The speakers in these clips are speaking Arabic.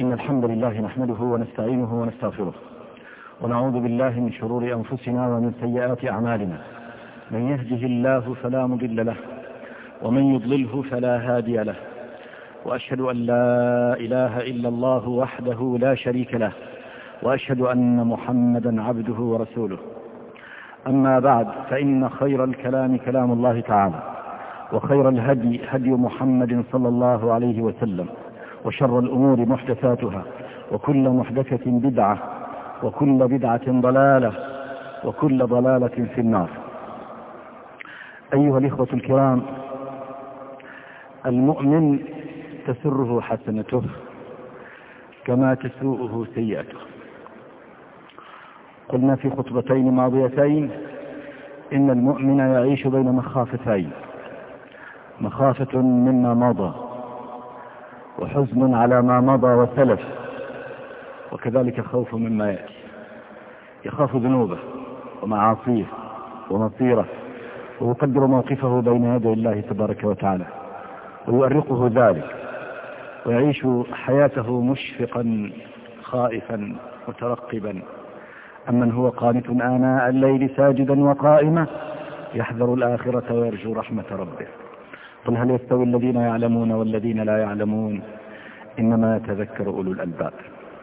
إن الحمد لله نحمده ونستعينه ونستغفره ونعوذ بالله من شرور أنفسنا ومن سيئات أعمالنا. من يهده الله فلا مضل له ومن يضلله فلا هادي له، وأشهد أن لا إله إلا الله وحده لا شريك له، وأشهد أن محمدا عبده ورسوله. أما بعد، فإن خير الكلام كلام الله تعالى، وخير الهدي هدي محمد صلى الله عليه وسلم، وشر الأمور محدثاتها، وكل محدثة بدعة، وكل بدعة ضلالة، وكل ضلالة في النار. أيها الإخوة الكرام، المؤمن تسره حسنته كما تسوءه سيئته. قلنا في خطبتين ماضيتين إن المؤمن يعيش بين مخافتين: مخافة مما مضى، وحزن على ما مضى وسلف، وكذلك خوف مما يأتي. يخاف ذنوبه ومعاصيه ومصيره، ويقدر موقفه بين يدي الله تبارك وتعالى، ويؤرقه ذلك، ويعيش حياته مشفقا خائفا مترقبا. أمن هو قانت آناء الليل ساجدا وقائما يحذر الآخرة ويرجو رحمة ربه. قل هل يستوي الذين يعلمون والذين لا يعلمون؟ إنما يتذكر أولو الألباب.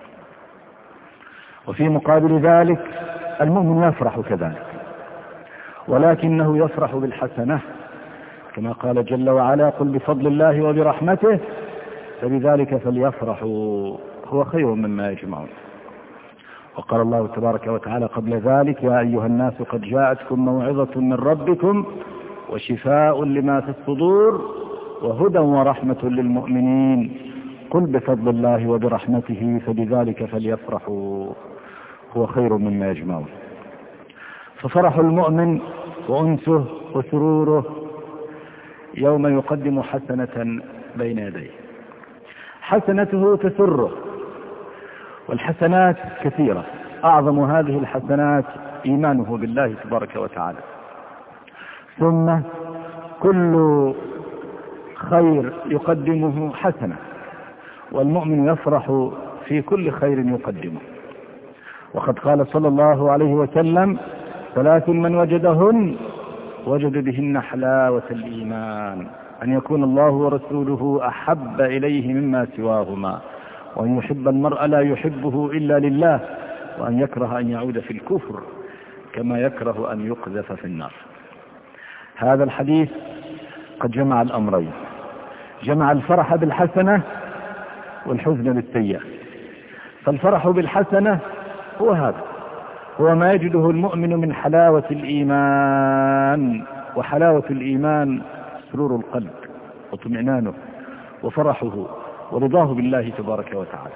وفي مقابل ذلك المؤمن يفرح كذلك، ولكنه يفرح بالحسنة، كما قال جل وعلا: قل بفضل الله وبرحمته فبذلك فليفرحوا هو خير مما يجمعون. وقال الله تبارك وتعالى قبل ذلك: يا أيها الناس قد جاءتكم موعظة من ربكم وشفاء لما في الصدور وهدى ورحمة للمؤمنين قل بفضل الله وبرحمته فبذلك فليفرحوا هو خير مما يجمعون. ففرح المؤمن وأنسه وسروره يوم يقدم حسنة بين يديه. حسنته تسره، والحسنات كثيرة، أعظم هذه الحسنات إيمانه بالله تبارك وتعالى. ثم كل خير يقدمه حسنة، والمؤمن يفرح في كل خير يقدمه. وقد قال صلى الله عليه وسلم: 3 من وجدهن وجد بهن حلاوة الإيمان: أن يكون الله ورسوله أحب إليه مما سواهما، وأن يحب المرء لا يحبه إلا لله، وأن يكره أن يعود في الكفر كما يكره أن يقذف في النار. هذا الحديث قد جمع الأمرين، جمع الفرح بالحسنة والحزن بالسيئة. فالفرح بالحسنة هو هذا، هو ما يجده المؤمن من حلاوة الإيمان. وحلاوة الإيمان سرور القلب واطمئنانه وفرحه ورضاه بالله تبارك وتعالى.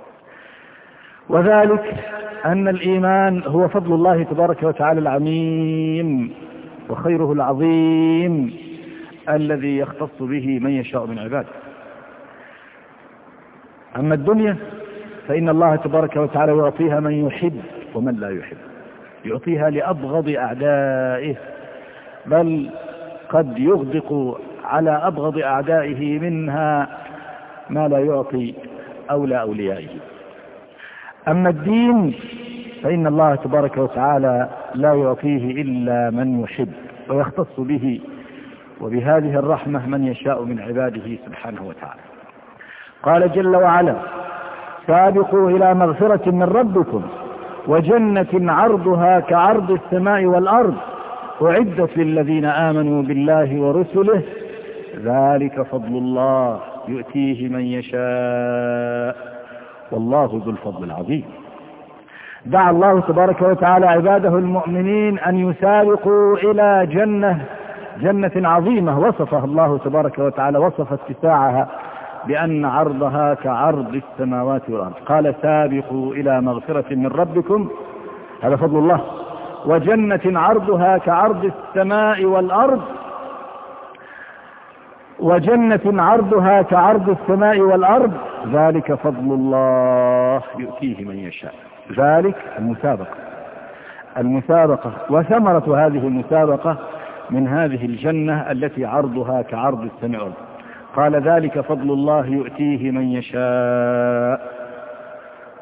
وذلك أن الإيمان هو فضل الله تبارك وتعالى العميم وخيره العظيم الذي يختص به من يشاء من عباده. أما الدنيا فإن الله تبارك وتعالى يعطيها من يحب ومن لا يحب، يعطيها لأبغض أعدائه، بل قد يغدق على أبغض أعدائه منها ما لا يعطي أولى أوليائه. أما الدين فإن الله تبارك وتعالى لا يعطيه إلا من يحب، ويختص به وبهذه الرحمة من يشاء من عباده سبحانه وتعالى. قال جل وعلا: سابقوا إلى مغفرة من ربكم وجنة عرضها كعرض السماء والأرض أعدت للذين آمنوا بالله ورسله ذلك فضل الله يؤتيه من يشاء والله ذو الفضل العظيم. دعا الله تبارك وتعالى عباده المؤمنين أن يسابقوا إلى جنة عظيمة وصفها الله تبارك وتعالى، وصف اتساعها بأن عرضها كعرض السماوات والأرض. قال: سابقوا إلى مغفرة من ربكم، هذا فضل الله، وجنة عرضها كعرض السماء والأرض، وجنة عرضها كعرض السماء والأرض ذلك فضل الله يؤتيه من يشاء. ذلك المسابقة وثمرة هذه المسابقة من هذه الجنة التي عرضها كعرض السماء والأرض. قال: ذلك فضل الله يؤتيه من يشاء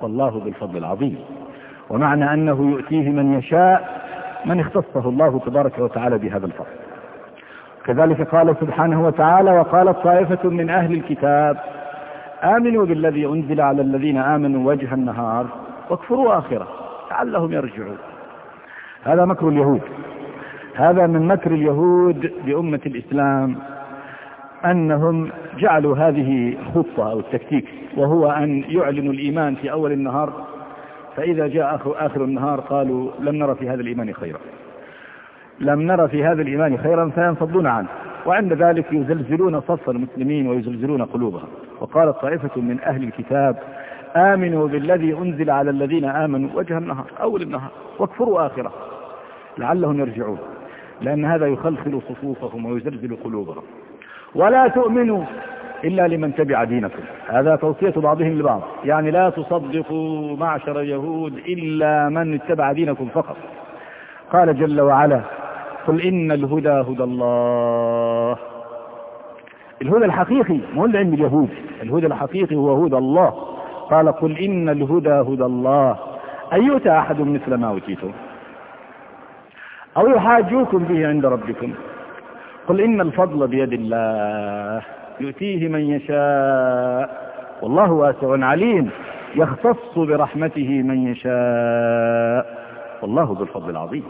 والله بالفضل العظيم. ومعنى أنه يؤتيه من يشاء من اختصه الله تبارك وتعالى بهذا الفضل. كذلك قال سبحانه وتعالى: وقالت طائفة من أهل الكتاب آمنوا بالذي أنزل على الذين آمنوا وجه النهار واكفروا آخره لعلهم يرجعون. هذا مكر اليهود، هذا من مكر اليهود بأمة الإسلام، أنهم جعلوا هذه خطة أو التكتيك، وهو أن يعلنوا الإيمان في أول النهار، فإذا جاء آخر النهار قالوا لم نرى في هذا الإيمان خيرا، لم نرى في هذا الإيمان خيرا، فينفضون عنه، وعند ذلك يزلزلون صف المسلمين ويزلزلون قلوبهم. وقالت طائفة من أهل الكتاب آمنوا بالذي أنزل على الذين آمنوا وجه النهار أول النهار واكفروا آخره لعلهم يرجعون، لأن هذا يخلخل صفوفهم ويزلزل قلوبهم. ولا تؤمنوا إلا لمن تبع دينكم، هذا توصية بعضهم لبعض، يعني لا تصدقوا معشر اليهود إلا من اتبع دينكم فقط. قال جل وعلا: قل إن الهدى هدى الله. الهدى الحقيقي مو اللي عند اليهود، الهدى الحقيقي هو هدى الله. قال: قل إن الهدى هدى الله أن يؤتى أحد مثل ما أوتيتم أو يحاجوكم به عند ربكم. قل إن الفضل بيد الله يؤتيه من يشاء والله واسع عليم يختص برحمته من يشاء والله ذو الفضل العظيم.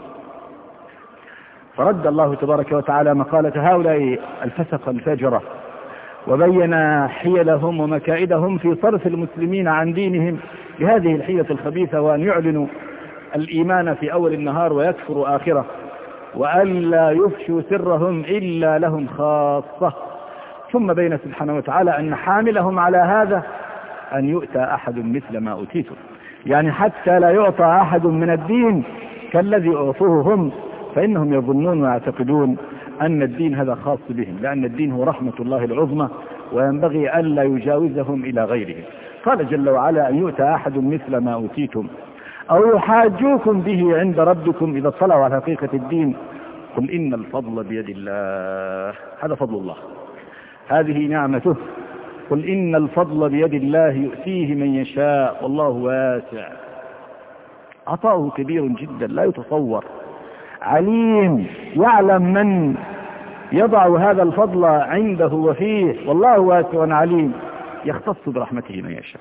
فرد الله تبارك وتعالى مقالة هؤلاء الفسق الفجرة، وبين حيلهم ومكائدهم في صرف المسلمين عن دينهم بهذه الحيلة الخبيثة، وأن يعلنوا الإيمان في أول النهار ويكفروا آخره، وألا يفشوا سرهم إلا لهم خاصة. ثم بين سبحانه وتعالى أن حاملهم على هذا أن يؤتى أحد مثل ما أوتيتم، يعني حتى لا يعطى أحد من الدين كالذي أعطوه هم، فإنهم يظنون ويعتقدون أن الدين هذا خاص بهم، لأن الدين هو رحمة الله العظمى وينبغي ألا يجاوزهم إلى غيرهم. قال جل وعلا: أن يؤتى أحد مثل ما أوتيتم أو يحاجوكم به عند ربكم إذا اطلعوا على حقيقة الدين. قل إن الفضل بيد الله، هذا فضل الله، هذه نعمته. قل إن الفضل بيد الله يؤتيه من يشاء والله واسع. عطاؤه كبير جدا لا يتصور، عليم، يعلم من يضع هذا الفضل عنده وفيه، والله واسع عليم يختص برحمته من يشاء،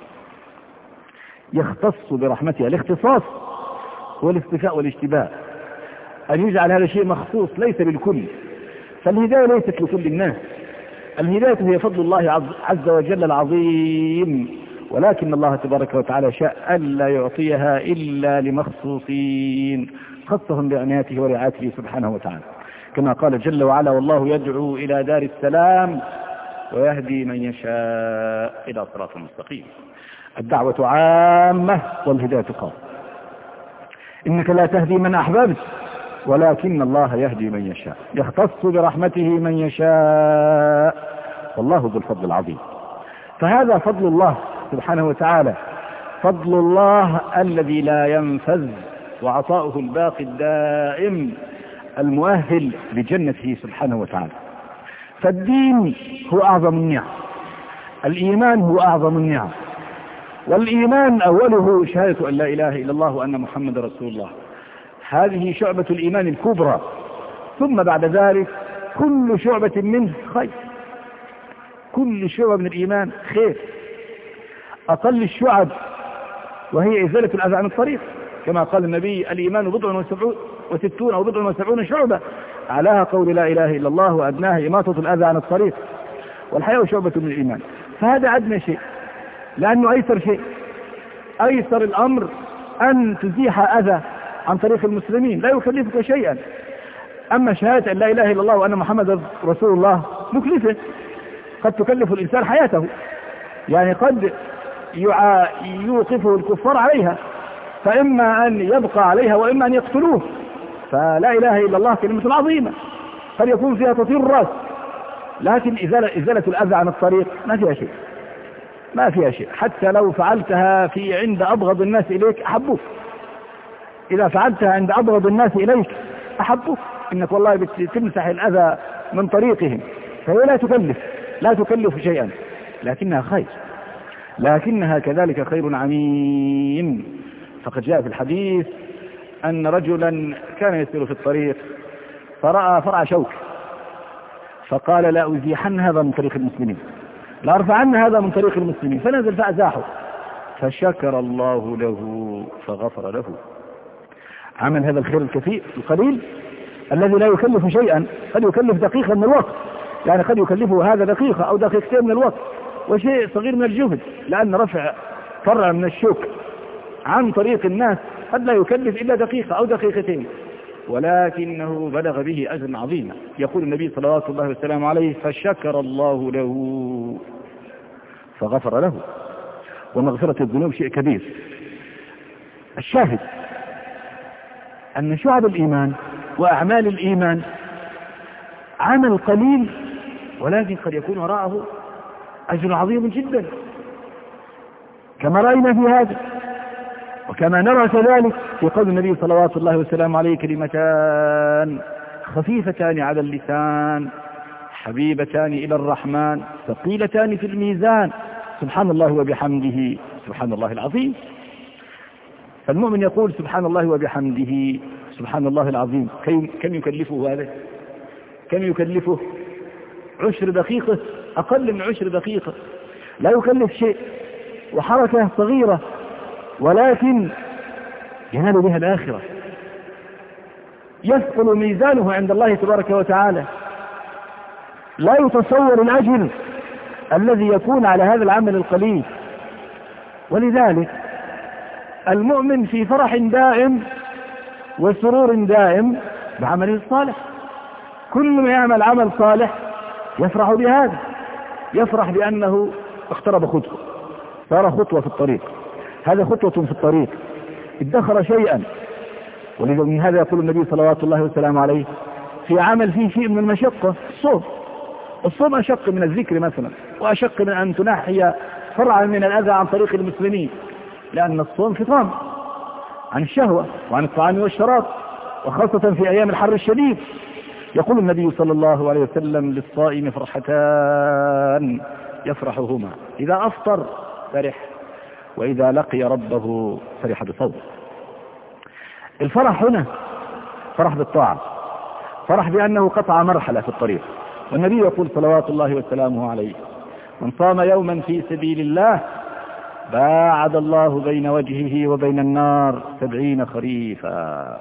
يختص برحمته. الاختصاص هو الاصطفاء والاشتباء، أن يجعل هذا الشيء مخصوص ليس بالكل. فالهداية ليست لكل الناس، الهداية هي فضل الله عز وجل العظيم، ولكن الله تبارك وتعالى شاء ألا يعطيها إلا لمخصوصين خصهم بعنايته ورعايته سبحانه وتعالى، كما قال جل وعلا: والله يدعو إلى دار السلام ويهدي من يشاء إلى صراط مستقيم. الدعوة عامة والهداية خاصة. إنك لا تهدي من أحببت ولكن الله يهدي من يشاء، يختص برحمته من يشاء والله ذو الفضل العظيم. فهذا فضل الله سبحانه وتعالى، فضل الله الذي لا ينفذ، وعطاؤه الباقي الدائم المؤهل لجنته سبحانه وتعالى. فالدين هو أعظم النعم، الإيمان هو أعظم النعم، والإيمان أوله شهادة أن لا إله إلا الله وأن محمد رسول الله، هذه شعبة الإيمان الكبرى. ثم بعد ذلك كل شعبة منه خير، كل شعبة من الإيمان خير. أقل الشعب وهي إزالة الأذى عن الطريق، كما قال النبي: الإيمان 60 أو 70 شعبة، أعلاها قول لا إله إلا الله وأدناها إماطة الأذى عن الطريق، والحياة شعبة من الإيمان. فهذا أدنى شيء، لأنه أيسر شيء، أيسر الأمر أن تزيح أذى عن طريق المسلمين، لا يكلفك شيئا. أما شهادة أن لا إله إلا الله وأن محمد رسول الله مكلفة، قد تكلف الإنسان حياته، يعني قد يوقفه الكفار عليها، فإما أن يبقى عليها وإما أن يقتلوه. فلا إله إلا الله كلمة عظيمة قد يكون فيها تطير الرأس، لكن إزالة الأذى عن الطريق ما فيها شيء، ما فيها شيء. حتى لو فعلتها في عند أبغض الناس إليك أحبوك، إذا فعلتها عند أبغض الناس إليك أحبوك، إنك والله بتمسح الأذى من طريقهم، فهي لا تكلف شيئا، لكنها خير. لكنها كذلك خير عميم. فقد جاء في الحديث أن رجلا كان يسير في الطريق فرأى فرع شوك فقال لا أزيحن هذا من طريق المسلمين، لا أرفعن هذا من طريق المسلمين، فنزل فأزاحه فشكر الله له فغفر له. عمل هذا الخير الكثير القليل الذي لا يكلف شيئا، قد يكلف دقيقة من الوقت، يعني قد يكلفه هذا دقيقة أو دقيقتين من الوقت وشيء صغير من الجهد، لأن رفع فرع من الشوك عن طريق الناس قد لا يكلف إلا دقيقة أو دقيقتين، ولكنه بلغ به أجر عظيما. يقول النبي صلى الله عليه وسلم عليه فشكر الله له فغفر له. ومغفرة الذنوب شيء كبير. الشاهد أن شعب الإيمان وأعمال الإيمان عمل قليل ولكن قد يكون وراءه أجر عظيم جدا، كما رأينا في هذا، وكما نرى كذلك في قول النبي صلوات الله وسلامه عليه كلمتان خفيفتان على اللسان حبيبتان إلى الرحمن ثقيلتان في الميزان سبحان الله وبحمده سبحان الله العظيم. فالمؤمن يقول سبحان الله وبحمده سبحان الله العظيم. كم يكلفه هذا؟ كم يكلفه؟ 10 دقيقة، أقل من 10 دقيقة، لا يكلف شيء، وحركة صغيرة ولكن ينال بها الآخرة، يثقل ميزانه عند الله تبارك وتعالى. لا يتصور الأجر الذي يكون على هذا العمل القليل. ولذلك المؤمن في فرح دائم وسرور دائم بعمله الصالح. كل ما يعمل عمل صالح يفرح بهذا، يفرح بأنه اقترب خطوة، صار خطوة في الطريق، هذا خطوة في الطريق، ادخر شيئا. ولذلك هذا يقول النبي صلوات الله وسلامه عليه في عمل فيه شيء من المشقة الصوم أشق من الذكر مثلا، وأشق من أن تنحي فرعا من الأذى عن طريق المسلمين، لأن الصوم فطام عن الشهوة وعن الطعام والشراب، وخاصة في أيام الحر الشديد. يقول النبي صلى الله عليه وسلم للصائم فرحتان يفرحهما، إذا أفطر فرح، وإذا لقي ربه فرح بصوم. الفرح هنا فرح بالطاعة، فرح بأنه قطع مرحلة في الطريق. والنبي يقول صلوات الله وسلامه عليه من صام يوما في سبيل الله باعد الله بين وجهه وبين النار 70 خريفا.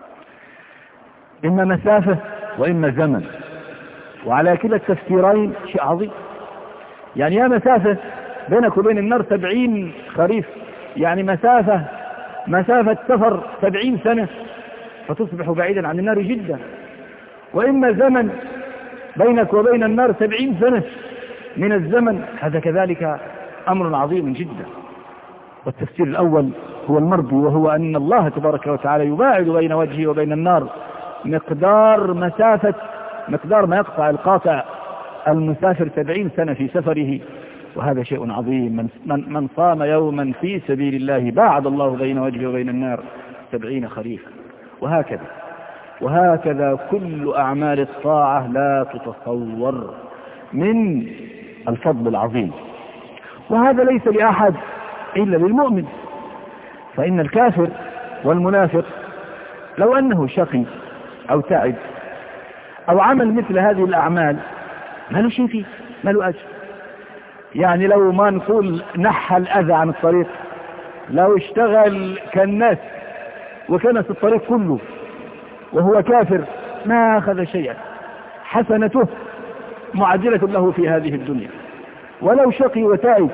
إما مسافة وإما زمن، وعلى كلا التفسيرين شيء عظيم. يعني يا مسافة بينك وبين النار 70 خريف، يعني مسافة سفر 70 سنة فتصبح بعيدا عن النار جدا. وإما زمن بينك وبين النار 70 سنة من الزمن، هذا كذلك أمر عظيم جدا. والتفسير الأول هو المرضي، وهو أن الله تبارك وتعالى يباعد بين وجهه وبين النار مقدار ما يقطع القاطع المسافر 70 سنة في سفره، وهذا شيء عظيم. من صام يوما في سبيل الله باعد الله بين وجهه وبين النار 70 خريفا. وهكذا كل أعمال الطاعة لا تتصور من الفضل العظيم. وهذا ليس لأحد إلا للمؤمن. فإن الكافر والمنافق لو أنه شقي أو تعب أو عمل مثل هذه الأعمال ما له شيء فيه، ما له أجر. يعني لو ما نقول نحى الأذى عن الطريق، لو اشتغل كالناس وكنس الطريق كله وهو كافر ما أخذ شيئا، حسنته معجلة له في هذه الدنيا. ولو شقي وتعب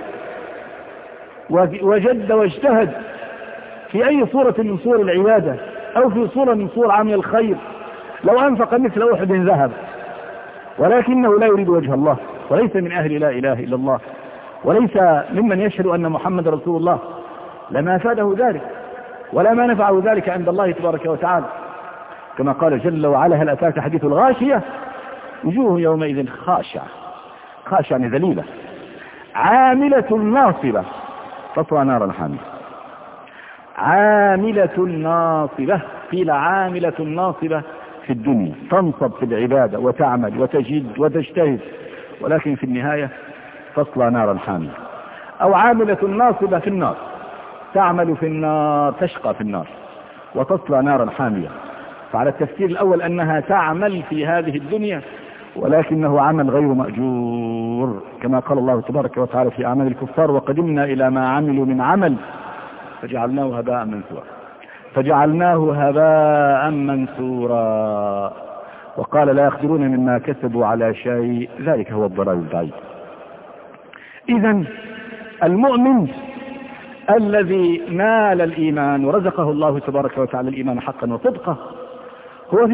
وجد واجتهد في أي صورة من صور العبادة أو في صورة من صور عمل الخير، لو أنفق مثل أحد ذهب ولكنه لا يريد وجه الله، وليس من أهل لا إله إلا الله، وليس ممن يشهد أن محمد رسول الله، لما فاده ذلك ولا ما نفعه ذلك عند الله تبارك وتعالى. كما قال جل وعلا هل أتاك حديث الغاشية وجوه يومئذ خاشعة ذليلة عاملة ناصبة تصلى نارا حامية. عاملة ناصبة، قيل عاملة ناصبة في الدنيا، تنصب في العبادة وتعمل وتجد وتجتهد، ولكن في النهاية تصلى نارا حامية. أو عاملة ناصبة في النار، تعمل في النار، تشقى في النار وتصلى نارا حامية. فعلى التفسير الأول أنها تعمل في هذه الدنيا، ولكنه عمل غير مأجور، كما قال الله تبارك وتعالى في أعمال الكفار: وقدمنا إلى ما عملوا من عمل فجعلناه هباء منثورا. وقال: لا يقدرون مما كسبوا على شيء، ذلك هو الضلال البعيد. إذن المؤمن الذي نال الإيمان ورزقه الله تبارك وتعالى الإيمان حقا وصدقه هو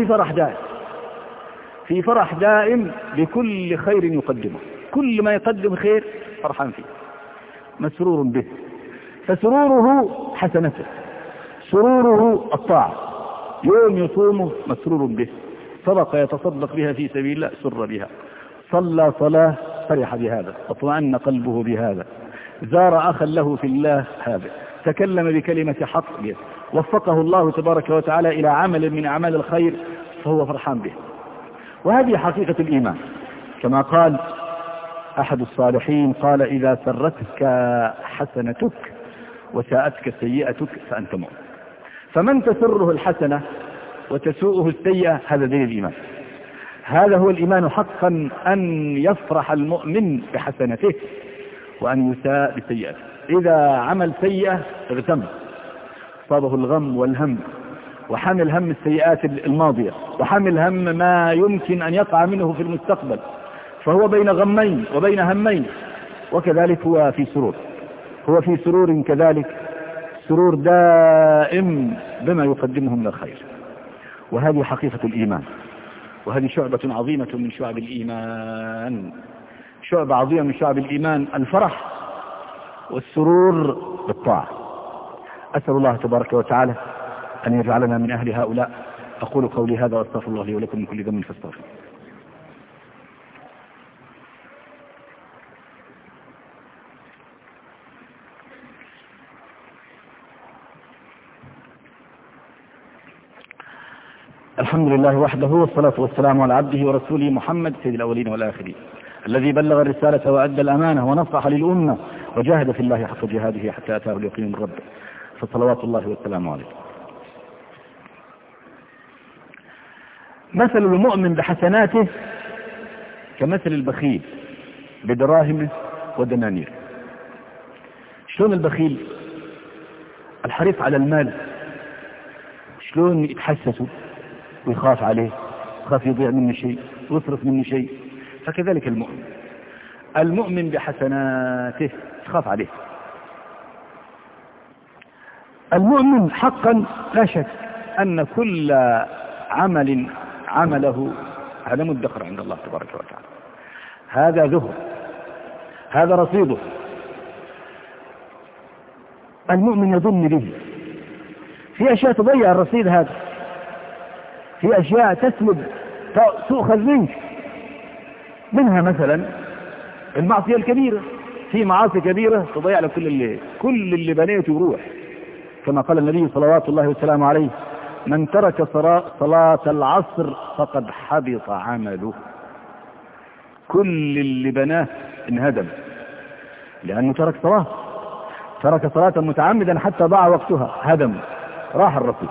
في فرح دائم بكل خير يقدمه، كل ما يقدم خير فرحان فيه، مسرور به، فسروره حسنته، سروره الطاعة، يوم يصومه مسرور به، صدقة يتصدق بها في سبيل الله سر بها، صلى صلاة فرح بهذا، اطمأن قلبه بهذا، زار أخا له في الله هذا، تكلم بكلمة حق به، وفقه الله تبارك وتعالى إلى عمل من أعمال الخير فهو فرحان به. وهذه حقيقة الإيمان، كما قال أحد الصالحين: قال: إذا سرتك حسنتك وساءتك سيئتك فأنت مؤمن. فمن تسره الحسنة وتسوءه السيئة هذا دين الإيمان. هذا هو الإيمان حقا، أن يفرح المؤمن بحسنته وأن يساء بسيئته. إذا عمل سيئة اغتم، صابه الغم والهم، وحمل هم السيئات الماضية، وحمل هم ما يمكن أن يقع منه في المستقبل، فهو بين غمين وبين همين. وكذلك هو في سرور كذلك، سرور دائم بما يقدمه من الخير. وهذه حقيقة الإيمان، وهذه شعبة عظيمة من شعب الإيمان، شعبة عظيمة من شعب الإيمان، الفرح والسرور بالطاعة. أسأل الله تبارك وتعالى أن يجعلنا من أهل هؤلاء. أقول قولي هذا وأستغفر الله لي ولكم من كل ذنب فاستغفروه. الحمد لله وحده، والصلاة والسلام على عبده ورسوله محمد سيد الأولين والآخرين، الذي بلغ الرسالة وأدى الأمانة ونصح للأمة وجاهد في الله حق جهاده حتى أتاه اليقين من ربه، فصلوات الله والسلام عليه. مثل المؤمن بحسناته كمثل البخيل بدراهمه ودنانير. شلون البخيل الحريص على المال شلون يتحسسه ويخاف عليه، يخاف يضيع منه شيء ويصرف منه شيء. فكذلك المؤمن بحسناته تخاف عليه. المؤمن حقا لا شك أن كل عمل عمله هذا مدخر عند الله تبارك وتعالى، هذا ذهب، هذا رصيده. المؤمن يظن به في أشياء تضيع الرصيد هذا، في أشياء تسلب تؤخذ منك، منها مثلا المعصية الكبيرة. في معاصي كبيرة تضيع لك كل اللي بنيته يروح، كما قال النبي صلوات الله وسلامه عليه: من ترك صلاة العصر فقد حبط عمله. كل اللي بناه انهدم، لأنه ترك صلاة متعمدا حتى ضاع وقتها، هدم، راح الرصيد.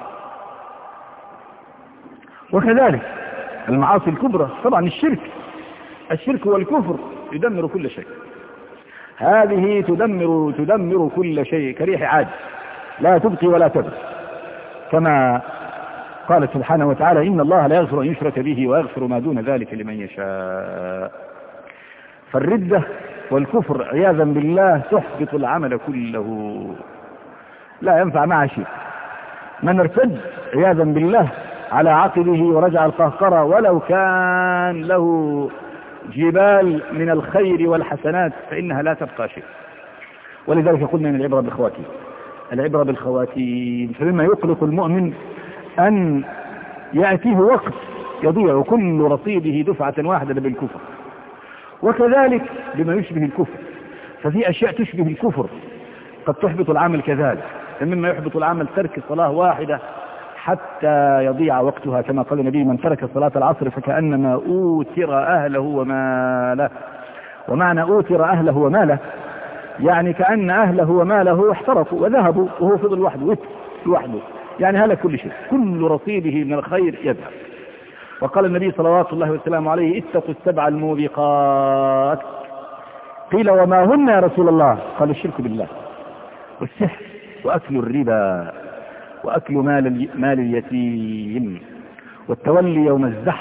وكذلك المعاصي الكبرى، طبعا الشرك والكفر يدمر كل شيء. هذه تدمر كل شيء كريح عاد، لا تبقي ولا تذر، كما قال سبحانه وتعالى: إن الله لا يغفر أن يشرك به ويغفر ما دون ذلك لمن يشاء. فالردة والكفر عياذا بالله تحبط العمل كله، لا ينفع معه شيء. من ارتد عياذا بالله على عقبه ورجع القهقرة ولو كان له جبال من الخير والحسنات فإنها لا تبقى شيء. ولذلك قلنا ان العبرة بالخواتيم. فمما يقلق المؤمن أن يأتيه وقت يضيع كل رصيده دفعة واحدة بالكفر، وكذلك بما يشبه الكفر. ففي أشياء تشبه الكفر قد تحبط العمل كذلك. مما يحبط العمل ترك صلاة واحدة حتى يضيع وقتها، كما قال النبي: من ترك صلاة العصر فكأنما أوتر أهله وماله. ومعنى أوتر أهله وماله يعني كأن أهله وماله احترقوا وذهبوا وهو فضل لوحده، يعني هلك كل شيء، كل رصيده من الخير يذهب. وقال النبي صلوات الله وسلامه عليه: اتقوا السبع الموبقات. قيل: وما هن يا رسول الله؟ قال: الشرك بالله، والسحر، وأكل الربا، وأكل مال اليتيم، والتولي يوم الزحف،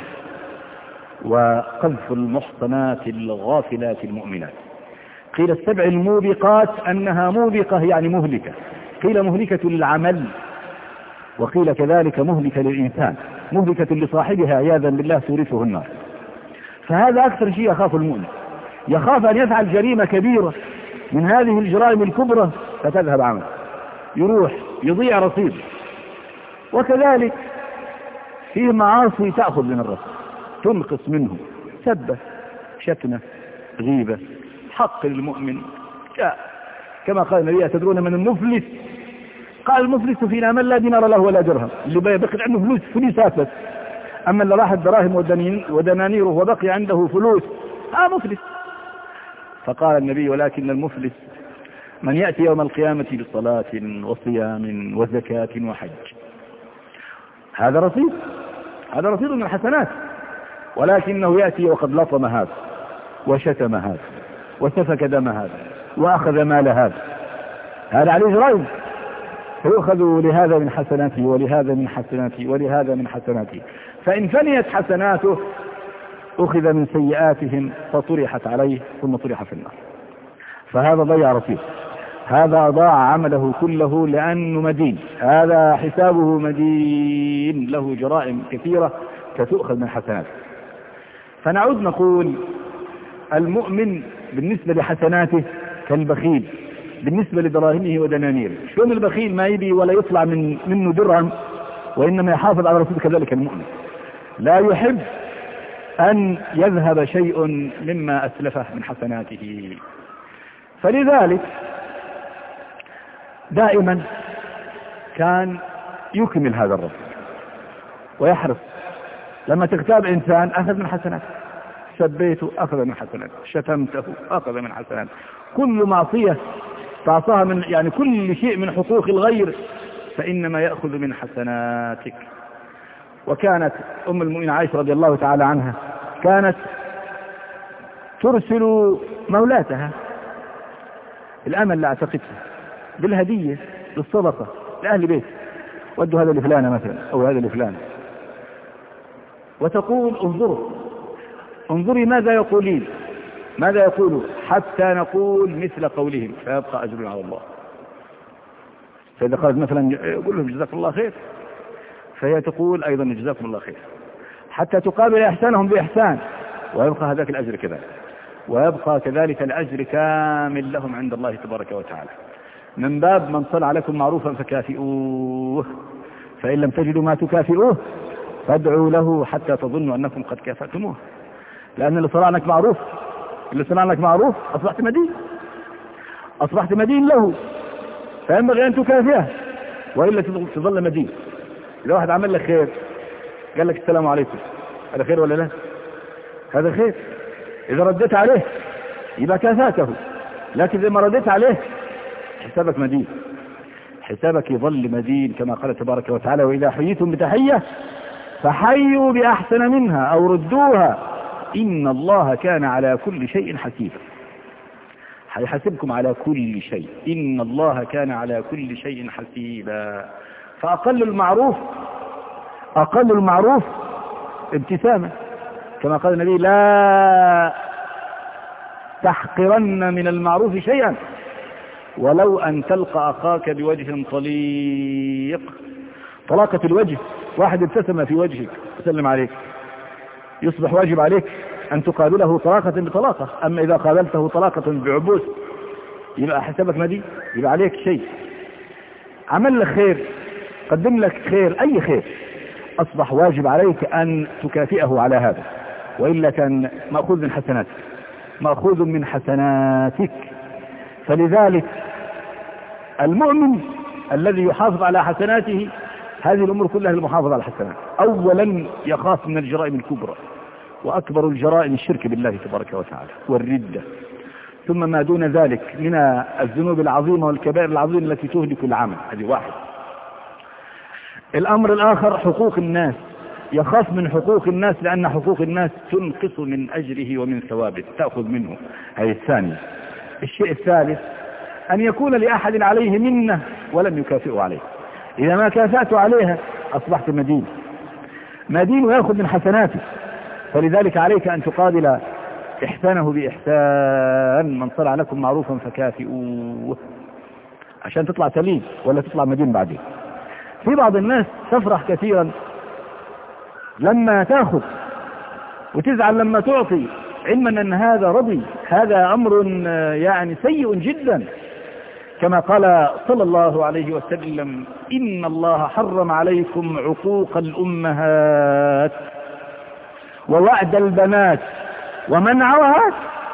وقذف المحصنات الغافلات المؤمنات. قيل: السبع الموبقات أنها موبقة يعني مهلكة، قيل مهلكة للعمل، وقيل كذلك مهلكة للإنسان، مهلكة لصاحبها عياذا بالله تورثه النار. فهذا أكثر شيء يخاف المؤمن، يخاف أن يفعل جريمة كبيرة من هذه الجرائم الكبرى فتذهب عمله، يروح يضيع رصيد. وكذلك فيه معاصي تأخذ من الرصيد، تنقص منه، سبة، شتمة، غيبة، حق للمؤمن، كما قال النبي: أتدرون من المفلس؟ قال: المفلس فينا من لا دينار له ولا درهم، اللي بقي عنده فلوسات بس، أما اللي راحت دراهم ودنانيره وبقي عنده فلوس مفلس. فقال النبي: ولكن المفلس من يأتي يوم القيامة بصلاة وصيام وزكاة وحج. هذا رصيد من الحسنات، ولكنه يأتي وقد لطم هذا وشتم هذا وسفك دم هذا وأخذ مال هذا عليه جرائم، فيؤخذ لهذا من حسناته ولهذا من حسناته ولهذا من حسناته، فإن فنيت حسناته أخذ من سيئاتهم فطرحت عليه ثم طرح في النار. فهذا ضيع رصيد، هذا أضاع عمله كله لأنه مدين، هذا حسابه مدين، له جرائم كثيرة فتؤخذ من حسناته. فنعود نقول: المؤمن بالنسبة لحسناته كالبخيل بالنسبة لدراهمه ودنانيره. شلون البخيل ما يبي ولا يطلع منه درهم وإنما يحافظ على رصيده، كذلك المؤمن لا يحب أن يذهب شيء مما أسلفه من حسناته. فلذلك دائما كان يكمل هذا الرصيد ويحرص. لما تغتاب إنسان أخذ من حسناته، سبيته أخذ من حسناته، شتمته أخذ من حسناته، كل معصية تعصاها من يعني كل شيء من حقوق الغير فإنما يأخذ من حسناتك. وكانت أم المؤمنين عائشة رضي الله تعالى عنها كانت ترسل مولاتها الأمل لأعتقدها بالهدية بالصدقة لأهل بيت، ودوا هذا لفلانة مثلا أو هذا لفلانة، وتقول: انظري ماذا يقولون حتى نقول مثل قولهم فيبقى أجرنا على الله. فإذا قالت مثلا يقول لهم جزاكم الله خير، فهي تقول أيضا جزاكم الله خير، حتى تقابل إحسانهم بإحسان، ويبقى هذاك الأجر كذلك، ويبقى كذلك الأجر كامل لهم عند الله تبارك وتعالى. من باب: من صنع لكم معروفا فكافئوه، فإن لم تجدوا ما تكافئوه فادعوا له حتى تظنوا أنكم قد كافأتموه. لأن اللي صنع لك معروف أصبحت مدين له، فينبغي أن تكافئه وإلا تظل مدين. إذا واحد عمل لك خير قال لك السلام عليكم، هذا خير ولا لا؟ هذا خير. إذا ردت عليه يبقى كافاته، لكن إذا ما ردت عليه حسابك مدين، حسابك يظل مدين، كما قال تبارك وتعالى: وإذا حييتم بتحية فحيوا بأحسن منها أو ردوها إن الله كان على كل شيء حسيبا. هيحاسبكم على كل شيء، إن الله كان على كل شيء حسيبا. فأقل المعروف ابتسامة، كما قال النبي: لا تحقرن من المعروف شيئا ولو أن تلقى أخاك بوجه طليق. طلاقة الوجه، واحد ابتسم في وجهك وسلم عليك، يصبح واجب عليك أن تقابله طلاقة بطلاقة. أما إذا قابلته طلاقة بعبوس يبقى حسابك مدين، يبقى عليك شيء. عمل لك خير، قدم لك خير، أي خير، أصبح واجب عليك أن تكافئه على هذا، وإلا كان مأخوذ من حسناتك. فلذلك المؤمن الذي يحافظ على حسناته هذه الأمور كلها المحافظة على الحسنات. أولا يخاف من الجرائم الكبرى، وأكبر الجرائم الشرك بالله تبارك وتعالى والردة، ثم ما دون ذلك من الذنوب العظيمة والكبائر العظيمة التي تهلك العمل. هذه واحد. الأمر الآخر حقوق الناس، يخاف من حقوق الناس لأن حقوق الناس تنقص من أجره ومن ثوابه، تأخذ منه. هذه الثانية. الشيء الثالث أن يكون لأحد عليه منة ولم يكافئه عليه. إذا ما كافأت عليها أصبحت مدين ويأخذ من حسناته. فلذلك عليك أن تقابل إحسانه بإحسان. من صنع لكم معروفا فكافئوه، عشان تطلع سليم ولا تطلع مدين بعدين. في بعض الناس تفرح كثيرا لما تأخذ وتزعل لما تعطي، علما أن هذا رضي. هذا أمر يعني سيء جدا، كما قال صلى الله عليه وسلم: إن الله حرم عليكم عقوق الأمهات ووعد البنات ومنعها،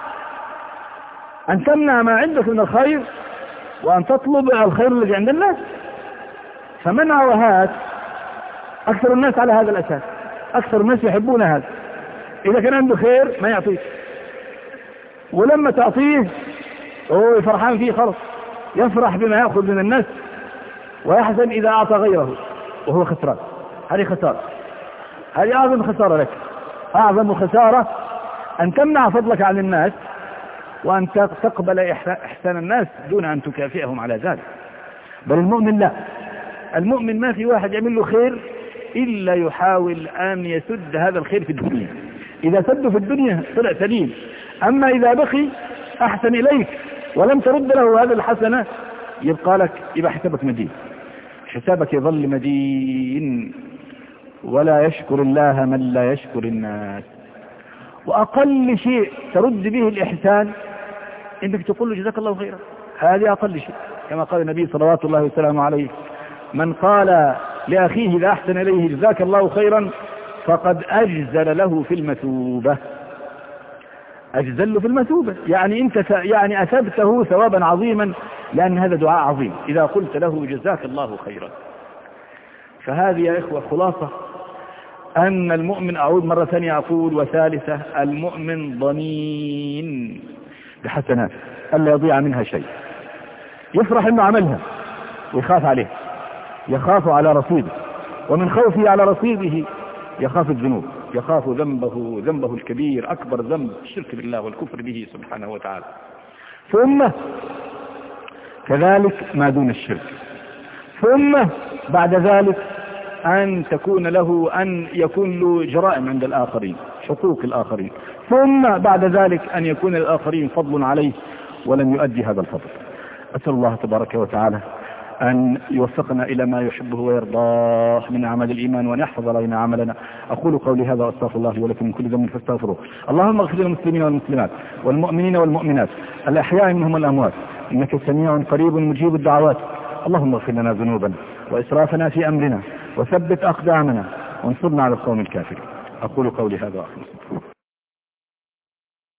أن تمنع ما عندك من الخير وأن تطلب الخير الذي عند الناس. فمنع وهات أكثر الناس على هذا الأساس، أكثر الناس يحبون هذا. إذا كان عنده خير ما يعطيه، ولما تعطيه هو فرحان فيه خلص، يفرح بما يأخذ من الناس ويحزن إذا أعطى غيره وهو خسران. هذه خسارة، هذه أعظم خسارة لك. أعظم خسارة أن تمنع فضلك عن الناس وأن تقبل إحسان الناس دون أن تكافئهم على ذلك. بل المؤمن لا، المؤمن ما في واحد يعمل له خير إلا يحاول أن يسد هذا الخير في الدنيا. إذا سد في الدنيا طلع سليم. أما إذا بقي أحسن إليك ولم ترد له هذا الحسنة يبقى لك، يبقى حسابك مدين، حسابك يظل مدين. ولا يشكر الله من لا يشكر الناس. وأقل شيء ترد به الإحسان إنك تقول له جزاك الله خيرا. هذه أقل شيء، كما قال النبي صلوات الله وسلامه عليه: من قال لأخيه إذا أحسن إليه جزاك الله خيرا فقد أجزل له في المثوبة. أجزل له في المثوبة يعني أنت يعني أثبته ثوابا عظيما، لأن هذا دعاء عظيم إذا قلت له جزاك الله خيرا. فهذه يا إخوة خلاصة أن المؤمن، أعود مرة ثانية أقول وثالثة، المؤمن ضنين بحسنات ألا يضيع منها شيء. يفرح أنه عملها ويخاف عليه، يخاف على رصيده، ومن خوفه على رصيده يخاف الذنوب، يخاف ذنبه الكبير، أكبر ذنب الشرك بالله والكفر به سبحانه وتعالى. ثم كذلك ما دون الشرك. ثم بعد ذلك أن يكون له جرائم عند الآخرين، حقوق الآخرين. ثم بعد ذلك أن يكون للآخرين فضل عليه ولم يؤدي هذا الفضل. أسأل الله تبارك وتعالى أن يوفقنا إلى ما يحبه ويرضاه من أعمال الإيمان، وأن يحفظ علينا عملنا. أقول قولي هذا وأستغفر الله لي ولكم من كل ذنب فاستغفروه. اللهم اغفر للمسلمين والمسلمات والمؤمنين والمؤمنات الأحياء منهم والأموات، إنك سميع قريب مجيب الدعوات. اللهم اغفر لنا ذنوبنا وإسرافنا في أمرنا وثبت أقدامنا وانصرنا على القوم الكافرين. أقول قولي هذا وأستغفر الله.